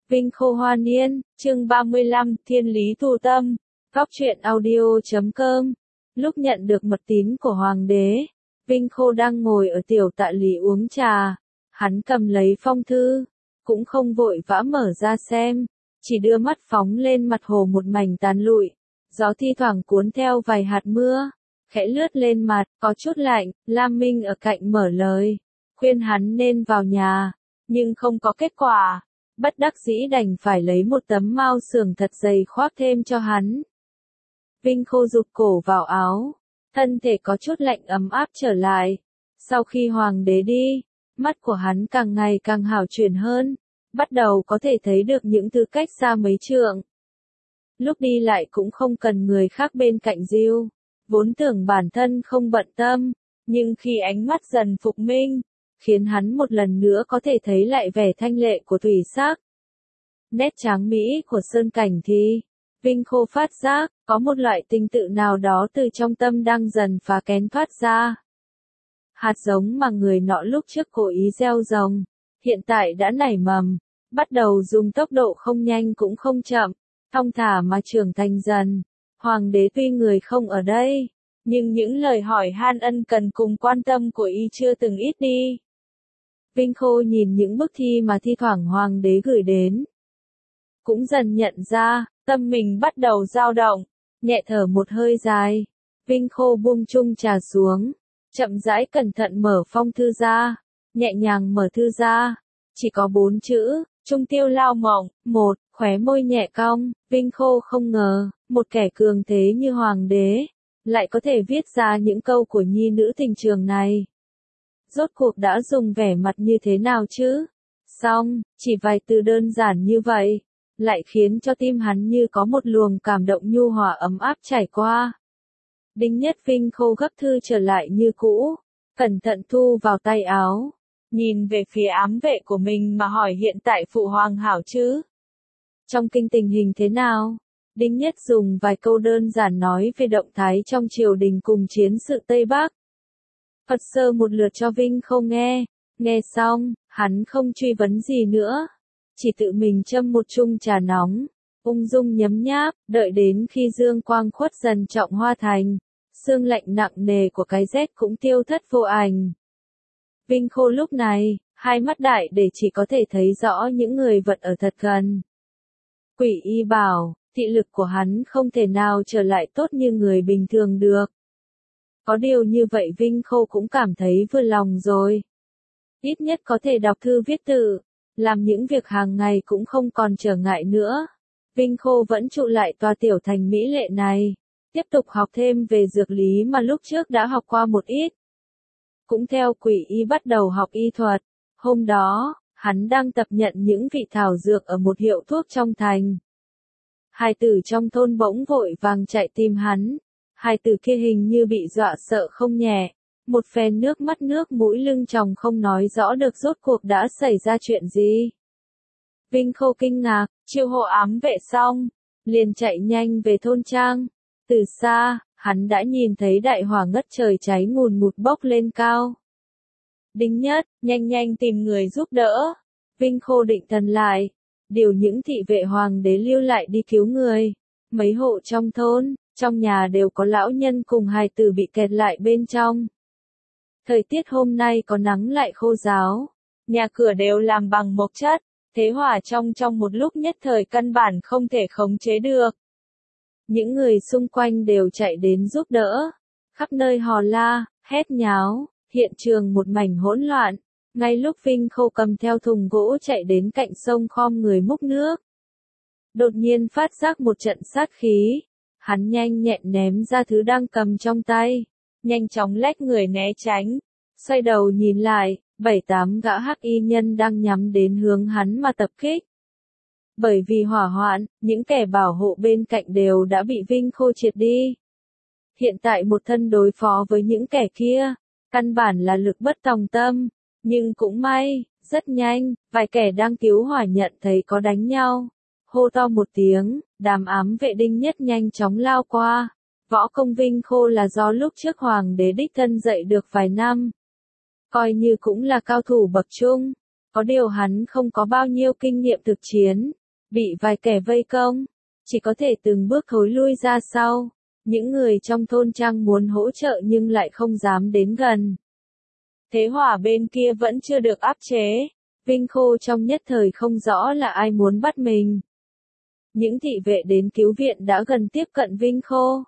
Vinh Khô Hoa Niên, chương 35, Thiên Lý Tu Tâm, Góc truyện audio.com. Lúc nhận được mật tín của Hoàng đế, Vinh Khô đang ngồi ở tiểu tạ lý uống trà. Hắn cầm lấy phong thư, cũng không vội vã mở ra xem, chỉ đưa mắt phóng lên mặt hồ một mảnh tàn lụi. Gió thi thoảng cuốn theo vài hạt mưa, khẽ lướt lên mặt, có chút lạnh. Lam Minh ở cạnh mở lời, khuyên hắn nên vào nhà, nhưng không có kết quả. Bất đắc dĩ đành phải lấy một tấm mao sườn thật dày khoác thêm cho hắn. Vinh Khô rụt cổ vào áo, thân thể có chút lạnh ấm áp trở lại. Sau khi Hoàng đế đi, mắt của hắn càng ngày càng hào chuyển hơn, bắt đầu có thể thấy được những thứ cách xa mấy trượng. Lúc đi lại cũng không cần người khác bên cạnh dìu, vốn tưởng bản thân không bận tâm, nhưng khi ánh mắt dần phục minh, khiến hắn một lần nữa có thể thấy lại vẻ thanh lệ của thủy sắc. Nét tráng mỹ của sơn cảnh thì, Vinh Khô phát giác, có một loại tình tự nào đó từ trong tâm đang dần phá kén thoát ra. Hạt giống mà người nọ lúc trước cố ý gieo trồng, hiện tại đã nảy mầm, bắt đầu dùng tốc độ không nhanh cũng không chậm, thong thả mà trưởng thành dần. Hoàng đế tuy người không ở đây, nhưng những lời hỏi han ân cần cùng quan tâm của y chưa từng ít đi. Vinh Khô nhìn những bức thi mà thi thoảng Hoàng đế gửi đến, cũng dần nhận ra, tâm mình bắt đầu dao động, nhẹ thở một hơi dài. Vinh Khô buông chung trà xuống, chậm rãi cẩn thận mở phong thư ra, nhẹ nhàng mở thư ra, chỉ có 4 chữ, Trung Tiêu Lao Mộng. Một, khóe môi nhẹ cong. Vinh Khô không ngờ, một kẻ cường thế như Hoàng đế, lại có thể viết ra những câu của nhi nữ tình trường này. Rốt cuộc đã dùng vẻ mặt như thế nào chứ? Xong, chỉ vài từ đơn giản như vậy, lại khiến cho tim hắn như có một luồng cảm động nhu hòa ấm áp trải qua. Đinh Nhất Vinh Khô gấp thư trở lại như cũ, cẩn thận thu vào tay áo, nhìn về phía ám vệ của mình mà hỏi hiện tại phụ hoàng hảo chứ? Trong kinh tình hình thế nào? Đinh Nhất dùng vài câu đơn giản nói về động thái trong triều đình cùng chiến sự Tây Bắc. Thuật sơ một lượt cho Vinh Khô nghe xong, hắn không truy vấn gì nữa, chỉ tự mình châm một chung trà nóng, ung dung nhấm nháp, đợi đến khi dương quang khuất dần trọng hoa thành, sương lạnh nặng nề của cái rét cũng tiêu thất vô ảnh. Vinh Khô lúc này, hai mắt đại để chỉ có thể thấy rõ những người vật ở thật gần. Quỷ y bảo, thị lực của hắn không thể nào trở lại tốt như người bình thường được. Có điều như vậy Vinh Khô cũng cảm thấy vừa lòng rồi. Ít nhất có thể đọc thư viết tự, làm những việc hàng ngày cũng không còn trở ngại nữa. Vinh Khô vẫn trụ lại tòa tiểu thành mỹ lệ này, tiếp tục học thêm về dược lý mà lúc trước đã học qua một ít. Cũng theo quỷ y bắt đầu học y thuật. Hôm đó, hắn đang tập nhận những vị thảo dược ở một hiệu thuốc trong thành. Hai tử trong thôn bỗng vội vàng chạy tìm hắn. Hai tử kia hình như bị dọa sợ không nhẹ. Một phen nước mắt nước mũi lưng tròng không nói rõ được rốt cuộc đã xảy ra chuyện gì. Vinh Khô kinh ngạc, chiêu hộ ám vệ xong, liền chạy nhanh về thôn trang. Từ xa, hắn đã nhìn thấy đại hỏa ngất trời cháy ngùn ngụt bốc lên cao. Đinh Nhất, nhanh nhanh tìm người giúp đỡ. Vinh Khô định thần lại, điều những thị vệ Hoàng đế lưu lại đi cứu người. Mấy hộ trong thôn, trong nhà đều có lão nhân cùng hài tử bị kẹt lại bên trong. Thời tiết hôm nay có nắng lại khô ráo, nhà cửa đều làm bằng mộc chất, thế hỏa trong một lúc nhất thời căn bản không thể khống chế được. Những người xung quanh đều chạy đến giúp đỡ, khắp nơi hò la, hét nháo, hiện trường một mảnh hỗn loạn. Ngay lúc Vinh Khô cầm theo thùng gỗ chạy đến cạnh sông khom người múc nước, đột nhiên phát giác một trận sát khí, hắn nhanh nhẹn ném ra thứ đang cầm trong tay, nhanh chóng lách người né tránh, xoay đầu nhìn lại, 7-8 gã hắc y nhân đang nhắm đến hướng hắn mà tập kích. Bởi vì hỏa hoạn, những kẻ bảo hộ bên cạnh đều đã bị Vinh Khô triệt đi. Hiện tại một thân đối phó với những kẻ kia, căn bản là lực bất tòng tâm, nhưng cũng may, rất nhanh, vài kẻ đang cứu hỏa nhận thấy có đánh nhau. Hô to một tiếng, đám ám vệ Đinh Nhất nhanh chóng lao qua. Võ công Vinh Khô là do lúc trước Hoàng đế đích thân dạy được vài năm. Coi như cũng là cao thủ bậc trung, có điều hắn không có bao nhiêu kinh nghiệm thực chiến, bị vài kẻ vây công, chỉ có thể từng bước thối lui ra sau. Những người trong thôn trang muốn hỗ trợ nhưng lại không dám đến gần. Thế hỏa bên kia vẫn chưa được áp chế, Vinh Khô trong nhất thời không rõ là ai muốn bắt mình. Những thị vệ đến cứu viện đã gần tiếp cận Vinh Khô.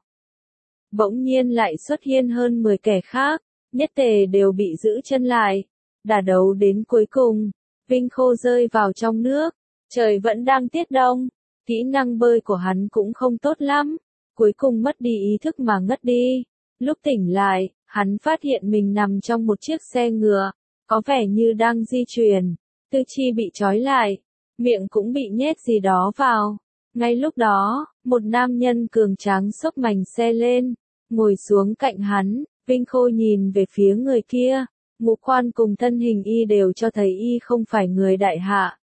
Bỗng nhiên lại xuất hiện hơn 10 kẻ khác, nhất tề đều bị giữ chân lại. Đả đấu đến cuối cùng, Vinh Khô rơi vào trong nước, trời vẫn đang tiết đông, kỹ năng bơi của hắn cũng không tốt lắm, cuối cùng mất đi ý thức mà ngất đi. Lúc tỉnh lại, hắn phát hiện mình nằm trong một chiếc xe ngựa, có vẻ như đang di chuyển, tư chi bị trói lại, miệng cũng bị nhét gì đó vào. Ngay lúc đó, một nam nhân cường tráng xốc mành xe lên, ngồi xuống cạnh hắn. Vinh Khô nhìn về phía người kia, ngũ quan cùng thân hình y đều cho thấy y không phải người đại hạ.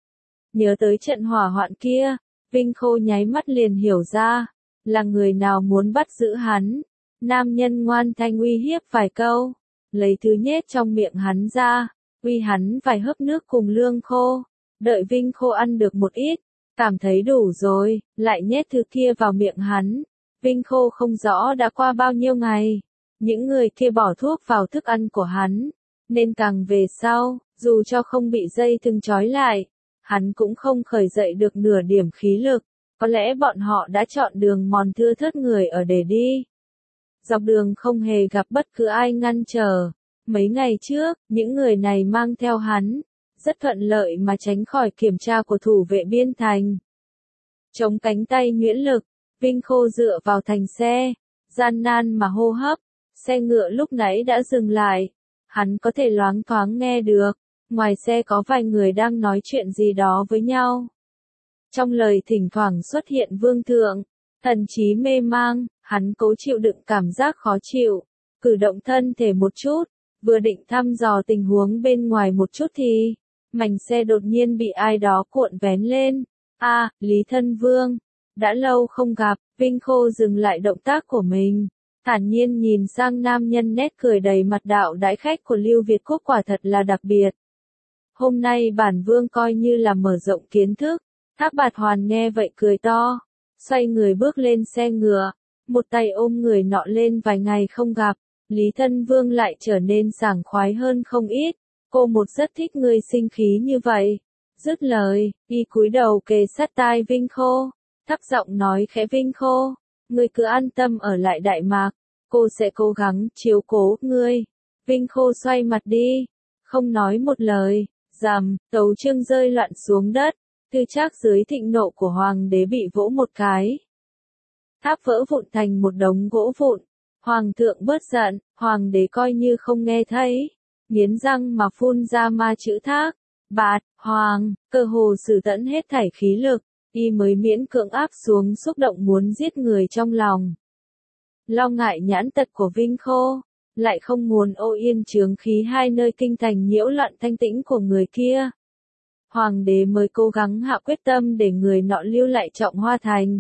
Nhớ tới trận hỏa hoạn kia, Vinh Khô nháy mắt liền hiểu ra, là người nào muốn bắt giữ hắn. Nam nhân ngoan thanh uy hiếp vài câu, lấy thứ nhét trong miệng hắn ra, uy hắn vài hớp nước cùng lương khô. Đợi Vinh Khô ăn được một ít, cảm thấy đủ rồi, lại nhét thứ kia vào miệng hắn. Vinh Khô không rõ đã qua bao nhiêu ngày, những người kia bỏ thuốc vào thức ăn của hắn, nên càng về sau, dù cho không bị dây thừng trói lại, hắn cũng không khởi dậy được nửa điểm khí lực. Có lẽ bọn họ đã chọn đường mòn thưa thớt người ở để đi. Dọc đường không hề gặp bất cứ ai ngăn trở. Mấy ngày trước, những người này mang theo hắn, rất thuận lợi mà tránh khỏi kiểm tra của thủ vệ biên thành. Chống cánh tay nhuyễn lực, Vinh Khô dựa vào thành xe, gian nan mà hô hấp. Xe ngựa lúc nãy đã dừng lại, hắn có thể loáng thoáng nghe được, ngoài xe có vài người đang nói chuyện gì đó với nhau. Trong lời thỉnh thoảng xuất hiện vương thượng, thần trí mê mang, hắn cố chịu đựng cảm giác khó chịu, cử động thân thể một chút, vừa định thăm dò tình huống bên ngoài một chút thì, mảnh xe đột nhiên bị ai đó cuộn vén lên. Lý Thân Vương, đã lâu không gặp. Vinh Khô dừng lại động tác của mình, thản nhiên nhìn sang nam nhân nét cười đầy mặt đạo đãi khách của Lưu Việt Quốc quả thật là đặc biệt. Hôm nay bản vương coi như là mở rộng kiến thức. Thác Bạt Hoàn nghe vậy cười to, xoay người bước lên xe ngựa, một tay ôm người nọ lên. Vài ngày không gặp, Lý Thân Vương lại trở nên sảng khoái hơn không ít. Cô một rất thích người sinh khí như vậy. Dứt lời, y cúi đầu kề sát tai Vinh Khô, thấp giọng nói khẽ: Vinh Khô, ngươi cứ an tâm ở lại Đại Mạc, cô sẽ cố gắng chiếu cố ngươi. Vinh Khô xoay mặt đi, không nói một lời. Rầm, tấu chương rơi loạn xuống đất. Tư Trác dưới thịnh nộ của hoàng đế bị vỗ một cái, tháp vỡ vụn thành một đống gỗ vụn. Hoàng thượng bớt giận, hoàng đế coi như không nghe thấy, nghiến răng mà phun ra ma chữ Thác Bạt Hoàng, cơ hồ sử tận hết thảy khí lực, y mới miễn cưỡng áp xuống xúc động muốn giết người trong lòng. Lo ngại nhãn tật của Vinh Khô, lại không muốn ô yên chướng khí hai nơi kinh thành nhiễu loạn thanh tĩnh của người kia. Hoàng đế mới cố gắng hạ quyết tâm để người nọ lưu lại Trọng Hoa Thành.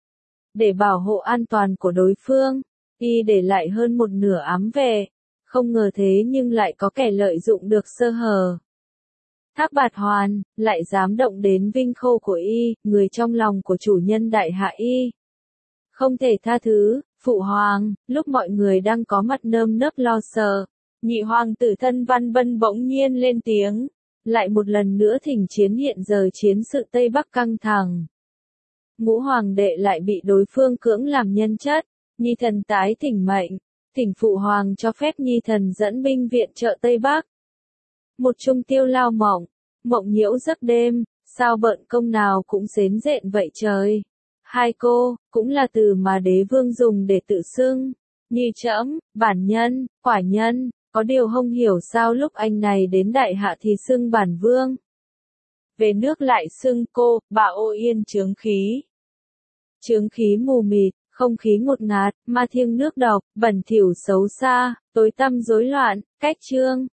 Để bảo hộ an toàn của đối phương, y để lại hơn một nửa ám vệ, không ngờ thế nhưng lại có kẻ lợi dụng được sơ hở. Thác Bạt Hoàn, lại dám động đến Vinh Khô của y, người trong lòng của chủ nhân đại hạ y. Không thể tha thứ. Phụ hoàng, lúc mọi người đang có mặt nơm nớp lo sợ, nhị hoàng tử Thân Văn Bân bỗng nhiên lên tiếng. Lại một lần nữa thỉnh chiến. Hiện giờ chiến sự Tây Bắc căng thẳng. Ngũ hoàng đệ lại bị đối phương cưỡng làm nhân chất, nhi thần tái thỉnh mệnh, thỉnh phụ hoàng cho phép nhi thần dẫn binh viện trợ Tây Bắc. Một trung tiêu lao mộng nhiễu giấc đêm, sao bợn công nào cũng xến rện vậy trời. Hai cô, cũng là từ mà đế vương dùng để tự xưng, như trẫm, bản nhân, quả nhân. Có điều không hiểu sao lúc anh này đến đại hạ thì xưng bản vương. Về nước lại xưng cô, bà ô yên chướng khí. Chướng khí mù mịt, không khí ngột ngạt, ma thiêng nước độc, bẩn thỉu xấu xa, tối tăm rối loạn, cách chương.